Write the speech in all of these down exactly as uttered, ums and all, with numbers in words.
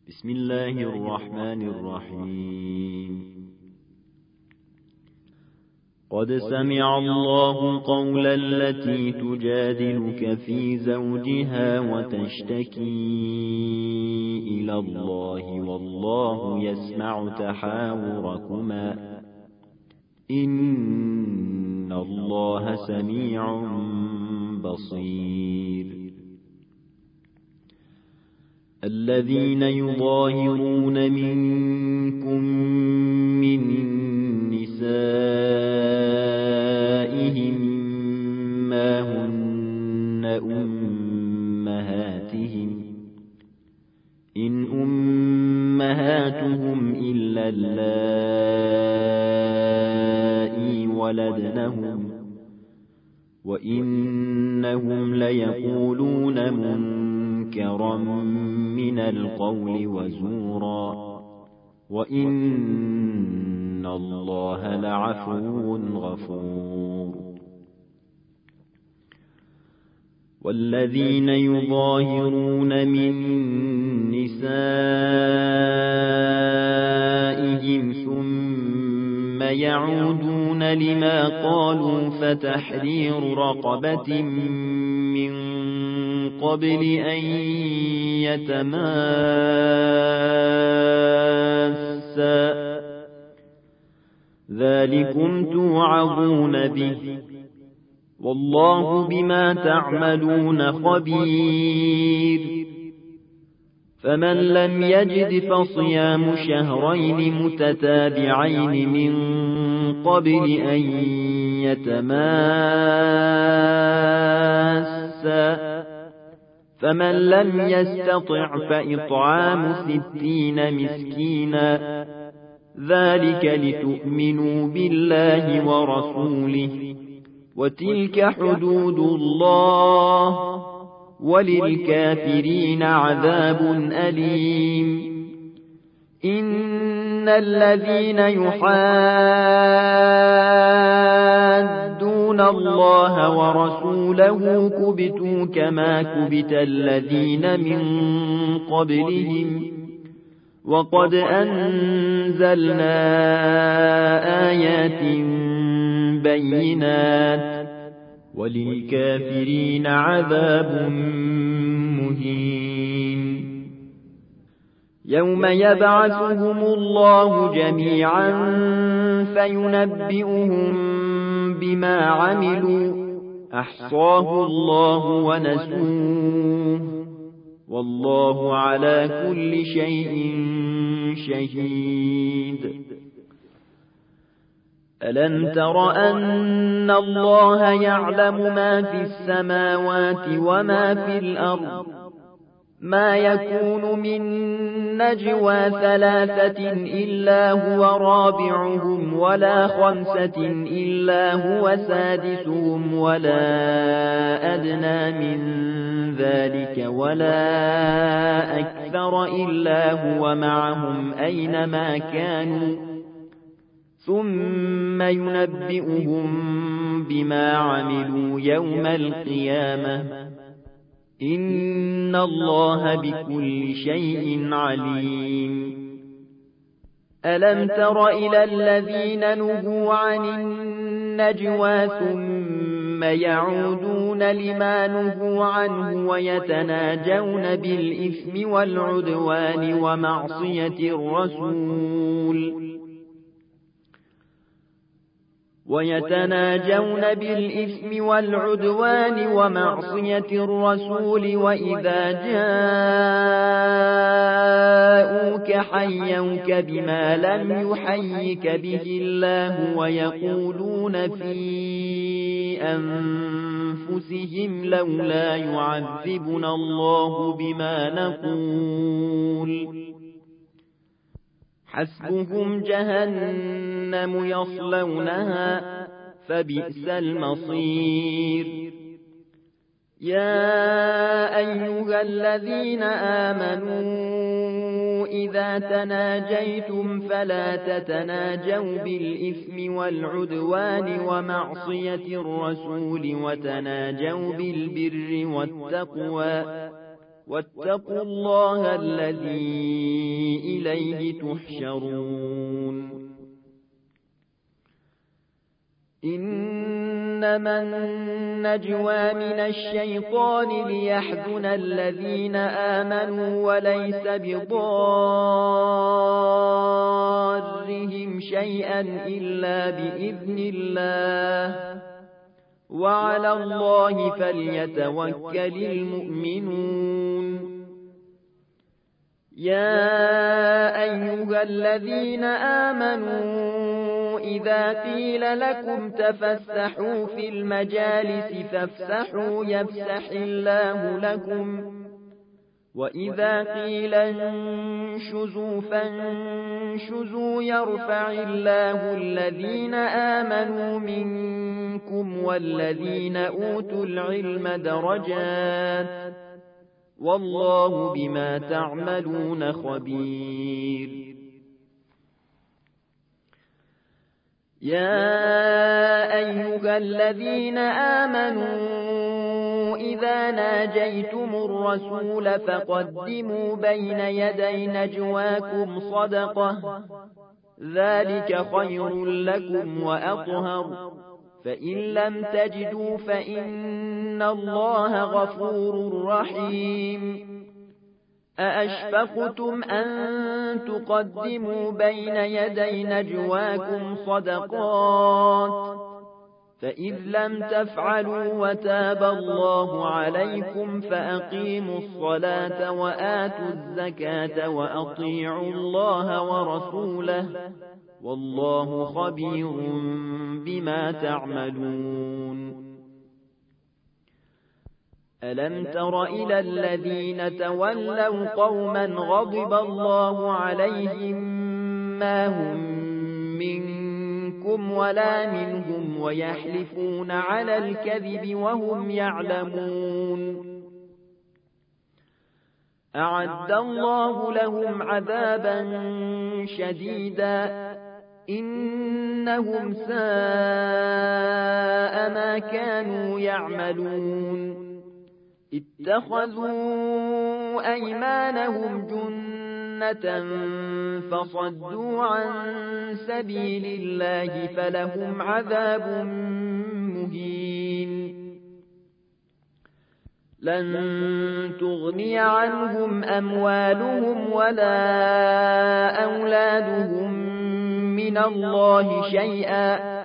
بسم الله الرحمن الرحيم. قد سمع الله قول التي تجادلك في زوجها وتشتكي إلى الله والله يسمع تحاوركما إن الله سميع بصير. الذين يظاهرون منكم من نسائهم ما هن أمهاتهم إن أمهاتهم إلا اللائي ولدنهم وإنهم ليقولون منكرا من القول وزورا وإن الله لعفو غفور. والذين يظاهرون من نسائهم ثم يعودون لما قالوا فتحرير رقبة من قبل أن يتماسا ذلكم توعظون به والله بما تعملون خبير. فمن لم يجد فصيام شهرين متتابعين من قبل أن يتماسا فمن لم يستطع فإطعام ستين مسكينا ذلك لتؤمنوا بالله ورسوله وتلك حدود الله وللكافرين عذاب أليم. إن الذين يحادون الله ورسوله كبتوا كما كبت الذين من قبلهم وقد أنزلنا آيات بينات وللكافرين عذاب مهين. يوم يبعثهم الله جميعا فينبئهم بما عملوا أحصاه الله ونسوه والله على كل شيء شهيد. ألم تر أن الله يعلم ما في السماوات وما في الأرض ما يكون من نجوى ثلاثة إلا هو رابعهم ولا خمسة إلا هو سادسهم ولا أدنى من ذلك ولا أكثر إلا هو معهم أينما كانوا ثم ينبئهم بما عملوا يوم القيامة إن الله بكل شيء عليم. ألم تر إلى الذين نهوا عن النجوى ثم يعودون لما نهوا عنه ويتناجون بالإثم والعدوان ومعصية الرسول ويتناجون بالإثم والعدوان ومعصية الرسول وإذا جاءوك حيوك بما لم يحيك به الله ويقولون في أنفسهم لولا يعذبنا الله بما نقول حسبهم جهنم يصلونها فبئس المصير. يا أيها الذين آمنوا إذا تناجيتم فلا تتناجوا بالإثم والعدوان ومعصية الرسول وتناجوا بالبر والتقوى واتقوا الله الذي إليه تحشرون إنما النجوى من الشيطان ليحزن الذين آمنوا وليس بضارهم شيئا إلا بإذن الله وعلى الله فليتوكل المؤمنون يا أيها الذين آمنوا إذا قيل لكم تفسحوا في المجالس فافسحوا يفسح الله لكم وإذا قيل انشزوا فانشزوا يرفع الله الذين آمنوا منكم والذين أوتوا العلم درجات والله بما تعملون خبير يا أيها الذين آمنوا إذا ناجيتم الرسول فقدموا بين يدي نجواكم صدقة ذلك خير لكم وأطهر فإن لم تجدوا فإن الله غفور رحيم أأشفقتم أن تقدموا بين يدي نجواكم صدقات فإذ لم تفعلوا وتاب الله عليكم فأقيموا الصلاة وآتوا الزكاة وأطيعوا الله ورسوله والله خبير بما تعملون ألم تر إلى الذين تولوا قوما غضب الله عليهم ما هم منكم ولا منهم ويحلفون على الكذب وهم يعلمون أعد الله لهم عذابا شديدا إنهم ساء ما كانوا يعملون اتخذوا أيمانهم جنة فصدوا عن سبيل الله فلهم عذاب مهين لن تغني عنهم أموالهم ولا أولادهم من الله شيئا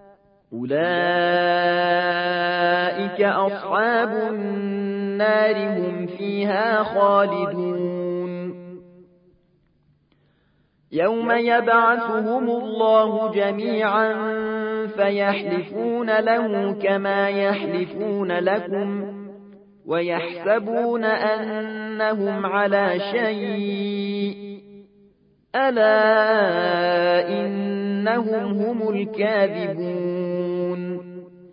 أولئك أصحاب النار هم فيها خالدون يوم يبعثهم الله جميعا فيحلفون له كما يحلفون لكم ويحسبون أنهم على شيء ألا إنهم هم الكاذبون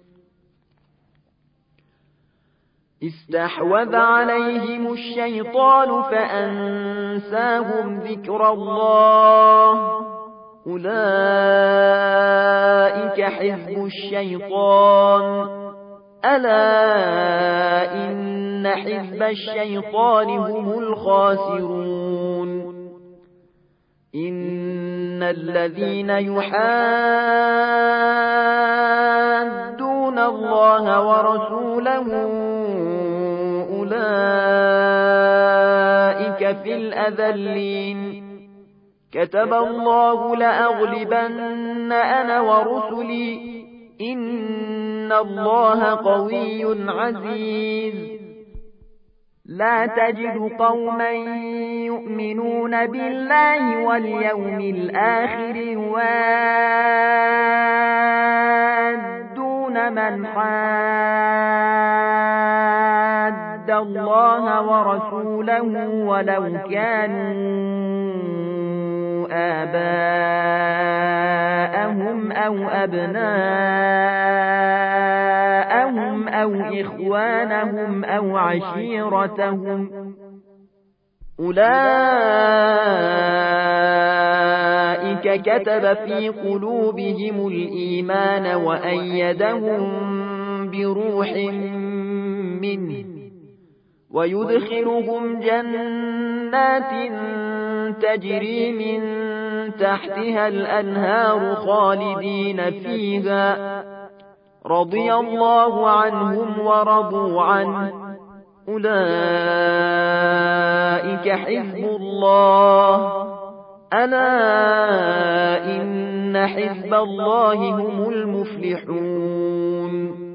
استحوذ عليهم الشيطان فأنساهم ذكر الله أولئك حزب الشيطان ألا إن حزب الشيطان هم الخاسرون إن الذين يحادون الله ورسوله أولئك في الأذلين كتب الله لأغلبن أنا ورسلي إن الله قوي عزيز لا تجد قوما يؤمنون بالله واليوم الآخر يوادون من حاد الله ورسوله ولو كانوا آباءهم أو أبناءهم أو إخوانهم أو عشيرتهم أولئك كتب في قلوبهم الإيمان وأيدهم بروح منه ويدخلهم جنات تجري من تحتها الأنهار خالدين فيها رضي الله عنهم ورضوا عنه أولئك حزب الله ألا إن حزب الله هم المفلحون